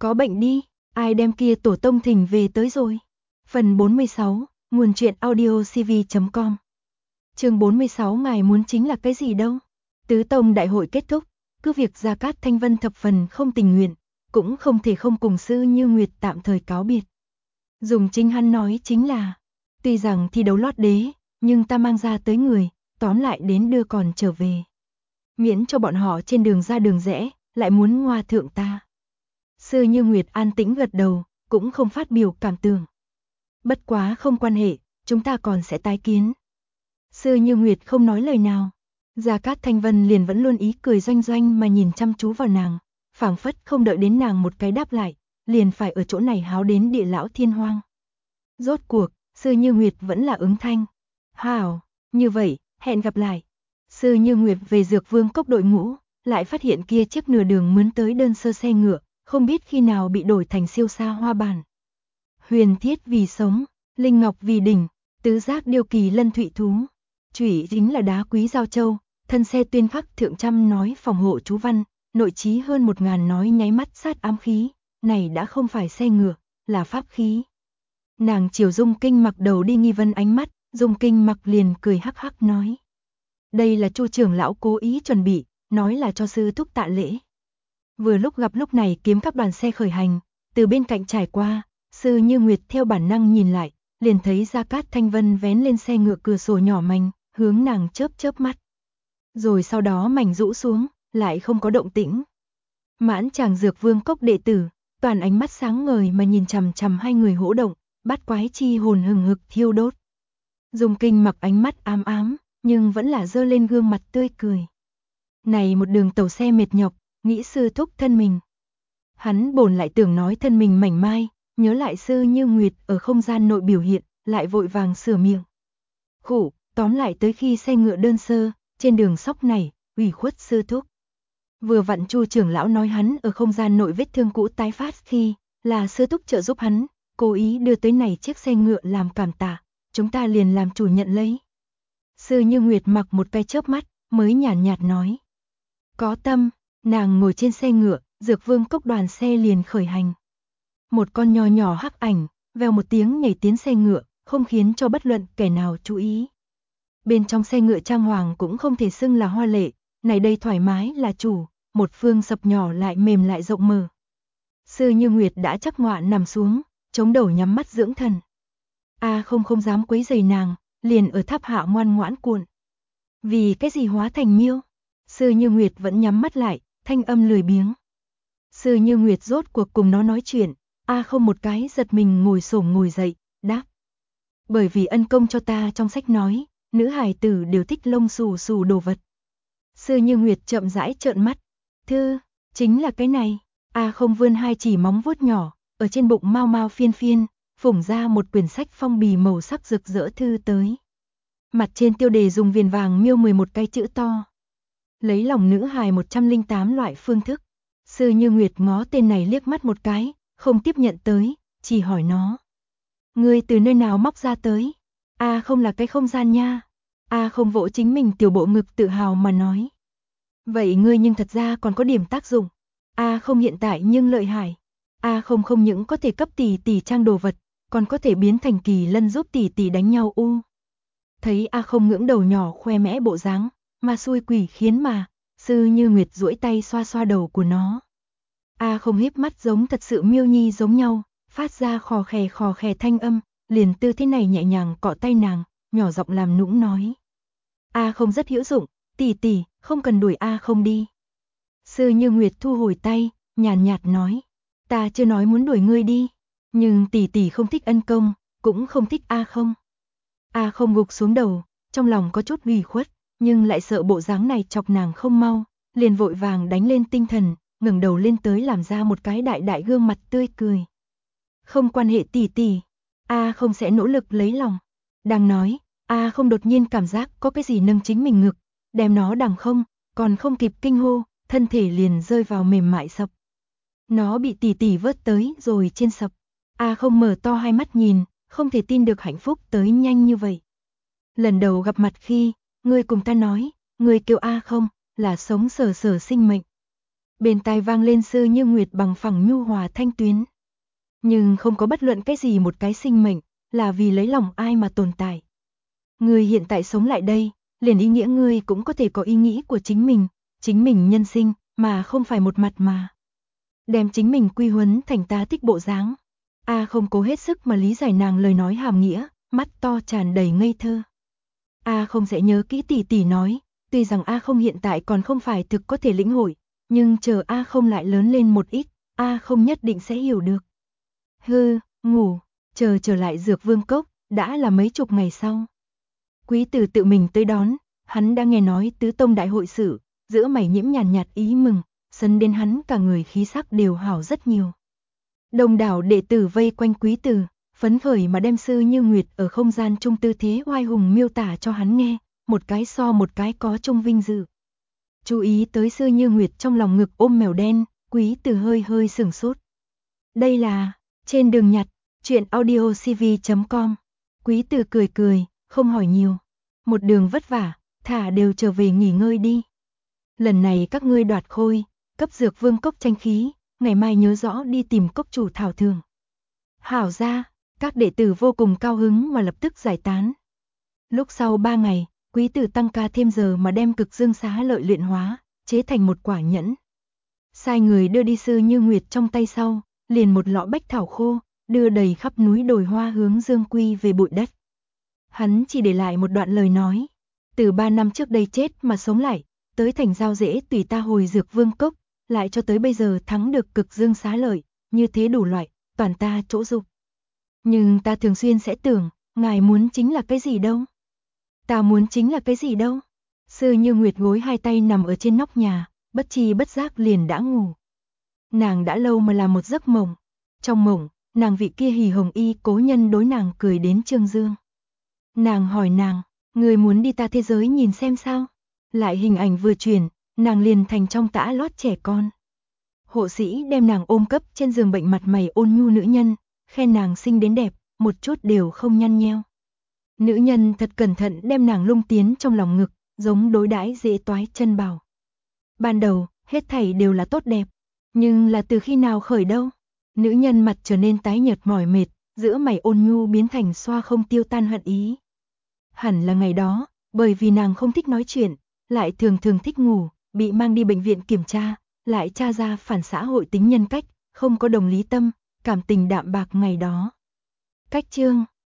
có bệnh đi, ai đem kia tổ tông thỉnh về tới rồi. Phần 46, nguồn truyện audio cv.com. Chương 46, ngài muốn chính là cái gì đâu? Tứ tông đại hội kết thúc, cứ việc Gia Cát Thanh Vân thập phần không tình nguyện, cũng không thể không cùng Sư Như Nguyệt tạm thời cáo biệt. Dùng chính hắn nói chính là, tuy rằng thi đấu lót đế, nhưng ta mang ra tới người, tóm lại đến đưa còn trở về. Miễn cho bọn họ trên đường ra đường rẽ, lại muốn ngoa thượng ta. Sư Như Nguyệt an tĩnh gật đầu, cũng không phát biểu cảm tưởng. Bất quá không quan hệ, chúng ta còn sẽ tái kiến. Sư Như Nguyệt không nói lời nào. Gia Cát Thanh Vân liền vẫn luôn ý cười doanh doanh mà nhìn chăm chú vào nàng, phảng phất không đợi đến nàng một cái đáp lại, liền phải ở chỗ này háo đến địa lão thiên hoang. Rốt cuộc, Sư Như Nguyệt vẫn là ứng thanh. Hảo, như vậy, hẹn gặp lại. Sư Như Nguyệt về Dược Vương Cốc đội ngũ, lại phát hiện kia chiếc nửa đường mướn tới đơn sơ xe ngựa, không biết khi nào bị đổi thành siêu xa hoa bản. Huyền thiết vì sống, linh ngọc vì đỉnh, tứ giác điêu kỳ lân thụy thú. Chủy chính là đá quý giao châu, thân xe tuyên khắc thượng trăm nói phòng hộ chú văn, nội trí hơn 1000 nói nháy mắt sát ám khí, này đã không phải xe ngựa, là pháp khí. Nàng chiều Dung Kinh Mặc đầu đi nghi vấn ánh mắt, Dung Kinh Mặc liền cười hắc hắc nói. Đây là Chu trưởng lão cố ý chuẩn bị, nói là cho sư thúc tạ lễ. Vừa lúc gặp lúc này kiếm các đoàn xe khởi hành, từ bên cạnh trải qua, Sư Như Nguyệt theo bản năng nhìn lại, liền thấy Gia Cát Thanh Vân vén lên xe ngựa cửa sổ nhỏ mảnh, hướng nàng chớp chớp mắt. Rồi sau đó mảnh rũ xuống, lại không có động tĩnh. Mãn chàng Dược Vương Cốc đệ tử, toàn ánh mắt sáng ngời mà nhìn chằm chằm hai người hỗ động, bát quái chi hồn hừng hực thiêu đốt. Dung Kinh Mặc ánh mắt ám ám, nhưng vẫn là dơ lên gương mặt tươi cười. Này một đường tàu xe mệt nhọc, nghĩ sư thúc thân mình. Hắn bổn lại tưởng nói thân mình mảnh mai, nhớ lại Sư Như Nguyệt ở không gian nội biểu hiện, lại vội vàng sửa miệng. Khổ, tóm lại tới khi xe ngựa đơn sơ, trên đường sóc này, ủy khuất sư thúc. Vừa vặn Chu trưởng lão nói hắn ở không gian nội vết thương cũ tái phát khi, là sư thúc trợ giúp hắn, cố ý đưa tới này chiếc xe ngựa làm cảm tạ, chúng ta liền làm chủ nhận lấy. Sư Như Nguyệt mặc một cái chớp mắt, mới nhàn nhạt nói. Có tâm, nàng ngồi trên xe ngựa, Dược Vương Cốc đoàn xe liền khởi hành. Một con nho nhỏ hắc ảnh, vèo một tiếng nhảy tiến xe ngựa, không khiến cho bất luận kẻ nào chú ý. Bên trong xe ngựa trang hoàng cũng không thể xưng là hoa lệ, này đây thoải mái là chủ, một phương sập nhỏ lại mềm lại rộng mở. Sư Như Nguyệt đã chắc ngọa nằm xuống, chống đầu nhắm mắt dưỡng thần. Không dám quấy rầy nàng, liền ở tháp hạ ngoan ngoãn cuộn. Vì cái gì hóa thành miêu? Sư Như Nguyệt vẫn nhắm mắt lại, thanh âm lười biếng. Sư Như Nguyệt rốt cuộc cùng nó nói chuyện, không một cái giật mình ngồi xổm ngồi dậy, đáp. Bởi vì ân công cho ta trong sách nói, nữ hài tử đều thích lông xù xù đồ vật. Sư Như Nguyệt chậm rãi trợn mắt. Thư, chính là cái này. Không vươn hai chỉ móng vuốt nhỏ, ở trên bụng mau mau phiên phiên, phủng ra một quyển sách phong bì màu sắc rực rỡ thư tới. Mặt trên tiêu đề dùng viền vàng miêu 11 cái chữ to. Lấy lòng nữ hài 108 loại phương thức. Sư Như Nguyệt ngó tên này liếc mắt một cái, không tiếp nhận tới, chỉ hỏi nó. Ngươi từ nơi nào móc ra tới? Không là cái không gian nha. Không vỗ chính mình tiểu bộ ngực tự hào mà nói. Vậy ngươi nhưng thật ra còn có điểm tác dụng. Không hiện tại nhưng lợi hại. Không những có thể cấp tỷ tỷ trang đồ vật, còn có thể biến thành kỳ lân giúp tỷ tỷ đánh nhau Thấy không ngưỡng đầu nhỏ khoe mẽ bộ dáng, mà xui quỷ khiến mà, Sư Như Nguyệt duỗi tay xoa xoa đầu của nó. Không híp mắt giống thật sự miêu nhi giống nhau, phát ra khò khè thanh âm, liền tư thế này nhẹ nhàng cọ tay nàng, nhỏ giọng làm nũng nói. Không rất hữu dụng, tỷ tỷ, không cần đuổi không đi. Sư Như Nguyệt thu hồi tay, nhàn nhạt nói. Ta chưa nói muốn đuổi ngươi đi, nhưng tỷ tỷ không thích ân công, cũng không thích không. Không gục xuống đầu, trong lòng có chút ủy khuất, nhưng lại sợ bộ dáng này chọc nàng không mau, liền vội vàng đánh lên tinh thần, ngẩng đầu lên tới làm ra một cái đại đại gương mặt tươi cười. Không quan hệ tỷ tỷ, không sẽ nỗ lực lấy lòng. Đang nói, không đột nhiên cảm giác có cái gì nâng chính mình ngực, đem nó đằng không, còn không kịp kinh hô, thân thể liền rơi vào mềm mại sập. Nó bị tỷ tỷ vớt tới rồi trên sập. Không mở to hai mắt nhìn, không thể tin được hạnh phúc tới nhanh như vậy. Lần đầu gặp mặt khi, ngươi cùng ta nói, ngươi kêu không, là sống sờ sờ sinh mệnh. Bên tai vang lên Sư Như Nguyệt bằng phẳng nhu hòa thanh tuyến. Nhưng không có bất luận cái gì một cái sinh mệnh, là vì lấy lòng ai mà tồn tại. Ngươi hiện tại sống lại đây, liền ý nghĩa ngươi cũng có thể có ý nghĩ của chính mình nhân sinh, mà không phải một mặt mà. Đem chính mình quy huấn thành ta thích bộ dáng. A không cố hết sức mà lý giải nàng lời nói hàm nghĩa, mắt to tràn đầy ngây thơ. A không sẽ nhớ kỹ tỷ tỷ nói, tuy rằng A không hiện tại còn không phải thực có thể lĩnh hội, nhưng chờ A không lại lớn lên một ít, A không nhất định sẽ hiểu được. Ngủ, chờ trở lại Dược Vương Cốc, đã là mấy chục ngày sau. Quý Tử tự mình tới đón, hắn đã nghe nói tứ tông đại hội sự, giữa mày nhiễm nhàn nhạt ý mừng, sấn đến hắn cả người khí sắc đều hảo rất nhiều. Đông đảo đệ tử vây quanh Quý Tử, phấn khởi mà đem Sư Như Nguyệt ở không gian trung tư thế oai hùng miêu tả cho hắn nghe, một cái so một cái có chung vinh dự. Chú ý tới Sư Như Nguyệt trong lòng ngực ôm mèo đen, Quý Tử hơi hơi sửng sốt. Đây là, trên đường nhặt, truyện audiocv.com. Quý Tử cười cười, không hỏi nhiều. Một đường vất vả, thả đều trở về nghỉ ngơi đi. Lần này các ngươi đoạt khôi, cấp Dược Vương Cốc tranh khí, ngày mai nhớ rõ đi tìm cốc chủ thảo thường. Hảo ra, các đệ tử vô cùng cao hứng mà lập tức giải tán. Lúc sau 3 ngày, Quý Tử tăng ca thêm giờ mà đem cực dương xá lợi luyện hóa, chế thành một quả nhẫn. Sai người đưa đi Sư Như Nguyệt trong tay sau, liền một lọ bách thảo khô, đưa đầy khắp núi đồi hoa hướng Dương Quy về bụi đất. Hắn chỉ để lại một đoạn lời nói, từ 3 năm trước đây chết mà sống lại, tới thành giao dễ tùy ta hồi Dược Vương Cốc, lại cho tới bây giờ thắng được cực dương xá lợi, như thế đủ loại, toàn ta chỗ dục. Nhưng ta thường xuyên sẽ tưởng, ngài muốn chính là cái gì đâu? Ta muốn chính là cái gì đâu? Sư Như Nguyệt gối hai tay nằm ở trên nóc nhà, bất tri bất giác liền đã ngủ. Nàng đã lâu mà làm một giấc mộng. Trong mộng, nàng vị kia hỉ hồng y cố nhân đối nàng cười đến trương dương. Nàng hỏi nàng, người muốn đi ta thế giới nhìn xem sao? Lại hình ảnh vừa chuyển, nàng liền thành trong tã lót trẻ con. Hộ sĩ đem nàng ôm cấp trên giường bệnh mặt mày ôn nhu nữ nhân, khen nàng xinh đến đẹp, một chút đều không nhăn nheo. Nữ nhân thật cẩn thận đem nàng lung tiến trong lòng ngực, giống đối đãi dễ toái chân bào. Ban đầu, hết thảy đều là tốt đẹp, nhưng là từ khi nào khởi đâu? Nữ nhân mặt trở nên tái nhợt mỏi mệt, giữa mày ôn nhu biến thành xoa không tiêu tan hận ý. Hẳn là ngày đó, bởi vì nàng không thích nói chuyện, lại thường thường thích ngủ, bị mang đi bệnh viện kiểm tra, lại tra ra phản xã hội tính nhân cách, không có đồng lý tâm, cảm tình đạm bạc ngày đó. Cách chương